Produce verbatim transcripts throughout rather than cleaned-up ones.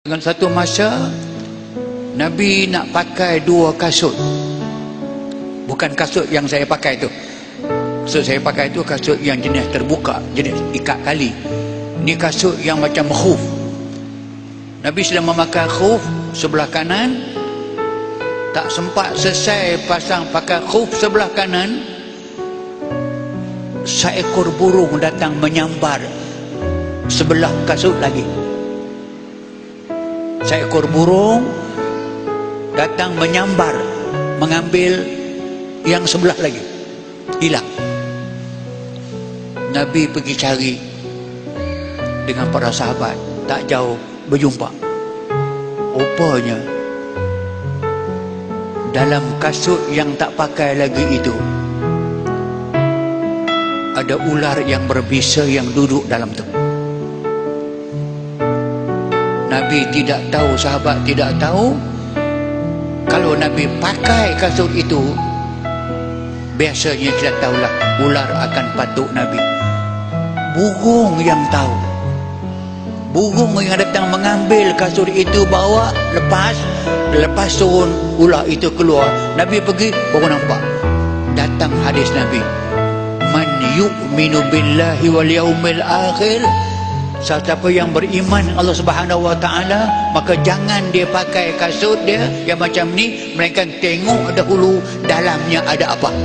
Dengan satu masa Nabi nak pakai dua kasut. Bukan kasut yang saya pakai tu. Kasut saya pakai tu kasut yang jenis terbuka, jenis ikat kali. Ini kasut yang macam khuf. Nabi sedang memakai khuf sebelah kanan. Tak sempat selesai pasang pakai khuf sebelah kanan, seekor burung datang menyambar sebelah kasut lagi. Seekor burung datang menyambar, mengambil yang sebelah lagi, hilang. Nabi pergi cari dengan para sahabat, tak jauh berjumpa. Rupanya dalam kasut yang tak pakai lagi itu ada ular yang berbisa yang duduk dalam tu. Nabi tidak tahu, sahabat tidak tahu. Kalau Nabi pakai kasut itu, biasanya kita tahulah ular akan patuk Nabi. Burung yang tahu. Burung yang datang mengambil kasut itu, bawa, lepas, lepas turun, ular itu keluar. Nabi pergi, baru nampak. Datang hadis Nabi, man yu'minu billahi wal yaumil akhir, siapa yang beriman Allah Subhanahu wa taala, maka jangan dia pakai kasut dia yang macam ni, melainkan tengok dahulu dalamnya ada apa.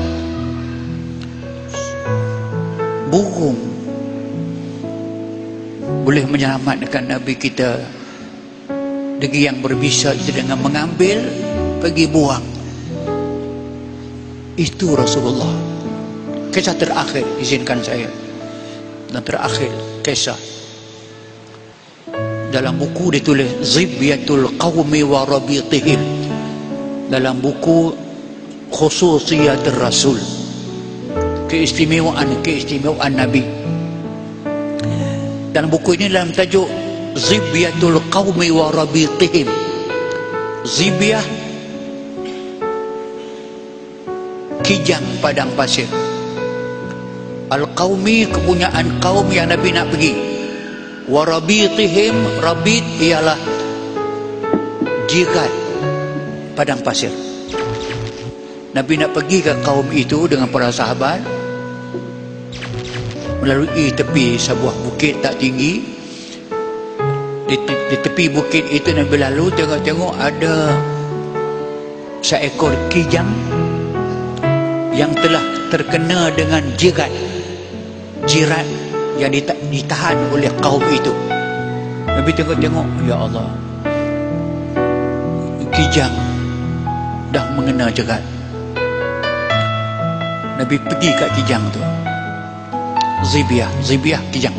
Burung boleh menyelamatkan Nabi kita dari yang berbisa itu dengan mengambil, pergi buang. Itu Rasulullah. Kisah terakhir, izinkan saya, dan terakhir kisah dalam buku ditulis Zibyatul Qawmi wa Rabitihim, dalam buku Khususiyatul Rasul, keistimewaan keistimewaan Nabi. Dalam buku ini dalam tajuk Zibyatul Qawmi wa Rabitihim. Zibyah, kijang padang pasir. Al-Qawmi, kepunyaan kaum yang Nabi nak pergi. Warabitihim, rabit ialah jirat padang pasir. Nabi nak pergi ke kaum itu dengan para sahabat, melalui tepi sebuah bukit tak tinggi. Di, di tepi bukit itu Nabi lalu, tengok-tengok ada seekor kijang yang telah terkena dengan jirat jirat yang ditahan oleh kaum itu. Nabi tengok-tengok, ya Allah, kijang dah mengena jerat. Nabi pergi kat kijang tu. Zibyah, Zibyah kijang.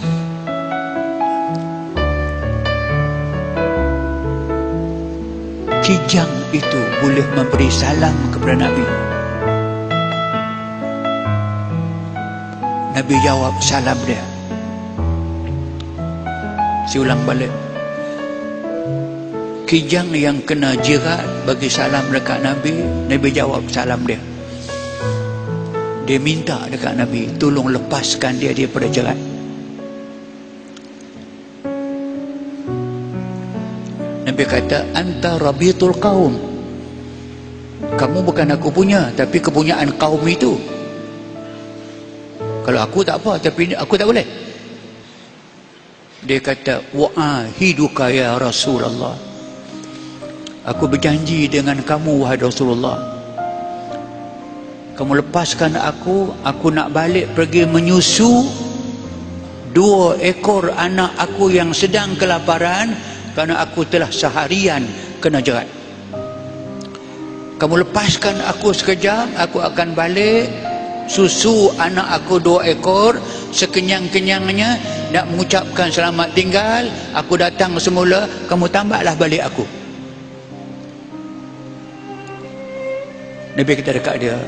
Kijang itu boleh memberi salam kepada Nabi. Nabi jawab salam dia. Saya ulang balik. Kijang yang kena jirat bagi salam dekat Nabi, Nabi jawab salam dia. Dia minta dekat Nabi, tolong lepaskan dia daripada jerat. Nabi kata, anta rabitul qaum. Kamu bukan aku punya, tapi kepunyaan kaum itu. Kalau aku tak apa, tapi aku tak boleh. Dia kata, wa'ahiduka ya Rasulullah, aku berjanji dengan kamu wahai Rasulullah, kamu lepaskan aku, aku nak balik pergi menyusu dua ekor anak aku yang sedang kelaparan, kerana aku telah seharian kena jerat. Kamu lepaskan aku sekejap, aku akan balik susu anak aku dua ekor sekenyang-kenyangnya, nak mengucapkan selamat tinggal. Aku datang semula, kamu tambahlah balik aku. Nabi kata dekat dia,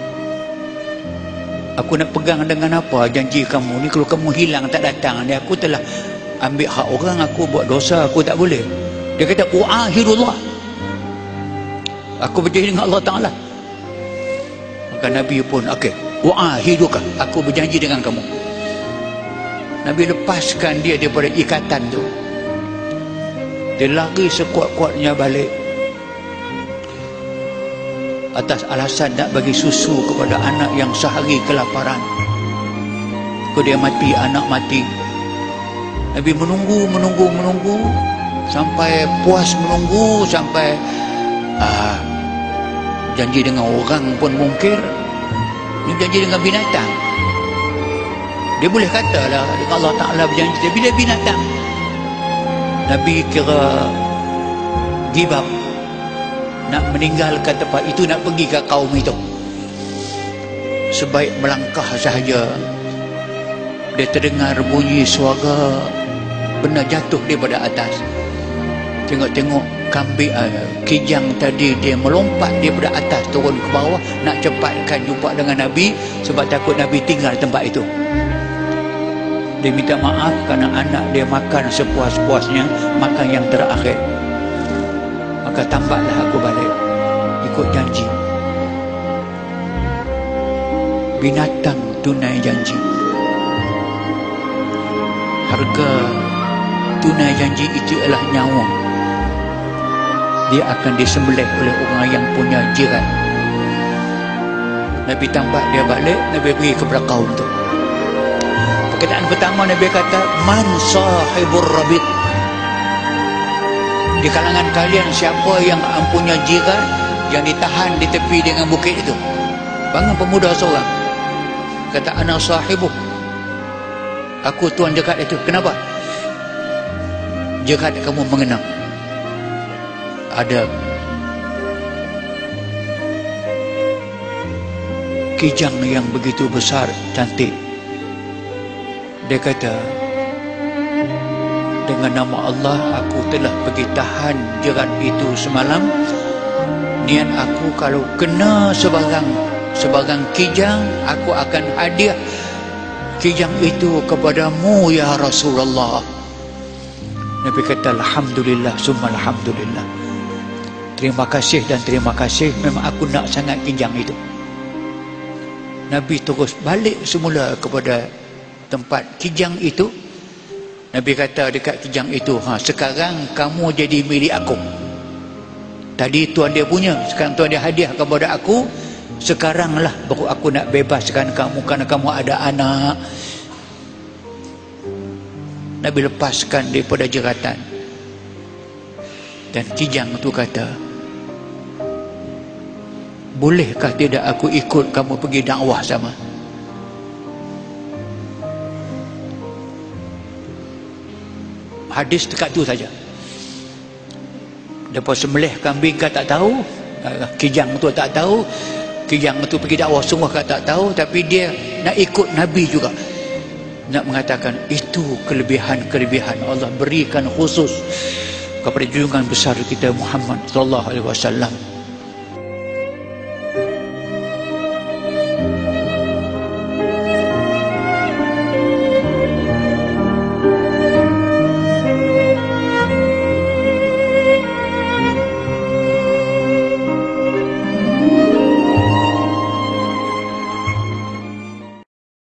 aku nak pegang dengan apa janji kamu ni? Kalau kamu hilang tak datang ni, aku telah ambil hak orang, aku buat dosa, aku tak boleh. Dia kata, u'ahirullah, aku berjanji dengan Allah Ta'ala. Maka Nabi pun, okey, wa'ahiduka, aku berjanji dengan kamu. Nabi lepaskan dia daripada ikatan tu. Dia lari sekuat-kuatnya balik atas alasan nak bagi susu kepada anak yang sehari kelaparan. Kau dia mati, anak mati. Nabi menunggu, menunggu, menunggu sampai puas menunggu, sampai ah, janji dengan orang pun mungkir, dia janji dengan binatang. Dia boleh katalah dengan Allah Ta'ala berjanji, tapi dia binatang. Nabi kira give up, nak meninggalkan tempat itu, nak pergi ke kaum itu. Sebaik melangkah sahaja, dia terdengar bunyi suara benda jatuh daripada atas. Tengok-tengok kambing uh, kijang tadi dia melompat daripada atas turun ke bawah, nak cepatkan jumpa dengan Nabi sebab takut Nabi tinggal tempat itu. Dia minta maaf kerana anak dia makan sepuas-puasnya, makan yang terakhir. Maka tambatlah aku balik ikut janji. Binatang tunai janji. Harga tunai janji itu adalah nyawa. Dia akan disembelih oleh orang yang punya jiran. Nabi tambat dia balik, Nabi pergi kepada kaum tu. Perkataan pertama Nabi kata, man sahibur rabit. Di kalangan kalian siapa yang punya jiran yang ditahan di tepi dengan bukit itu? Bangun pemuda seorang, kata ana sahibuh, aku tuan jekat itu. Kenapa? Jekat kamu mengenang ada kijang yang begitu besar, cantik. Dia kata, dengan nama Allah aku telah pergi tahan jerat itu semalam. Niat aku kalau kena sebarang sebarang kijang, aku akan hadiah kijang itu kepadamu ya Rasulullah. Nabi kata, alhamdulillah summa alhamdulillah. Terima kasih dan terima kasih, memang aku nak sangat kijang itu. Nabi terus balik semula kepada tempat kijang itu. Nabi kata dekat kijang itu, ha, sekarang kamu jadi milik aku. Tadi tuan dia punya, sekarang tuan dia hadiah kepada aku. Sekaranglah baru aku nak bebaskan kamu kerana kamu ada anak. Nabi lepaskan daripada jeratan. Dan kijang itu kata, bolehkah tidak aku ikut kamu pergi dakwah sama? Hadis dekat tu saja. Lepas sembelih kambing kau tak tahu, kijang tu tak tahu, kijang tu pergi dakwah semua kau tak tahu, tapi dia nak ikut Nabi juga. Nak mengatakan itu kelebihan-kelebihan Allah berikan khusus kepada junjungan besar kita Muhammad sallallahu alaihi wasallam.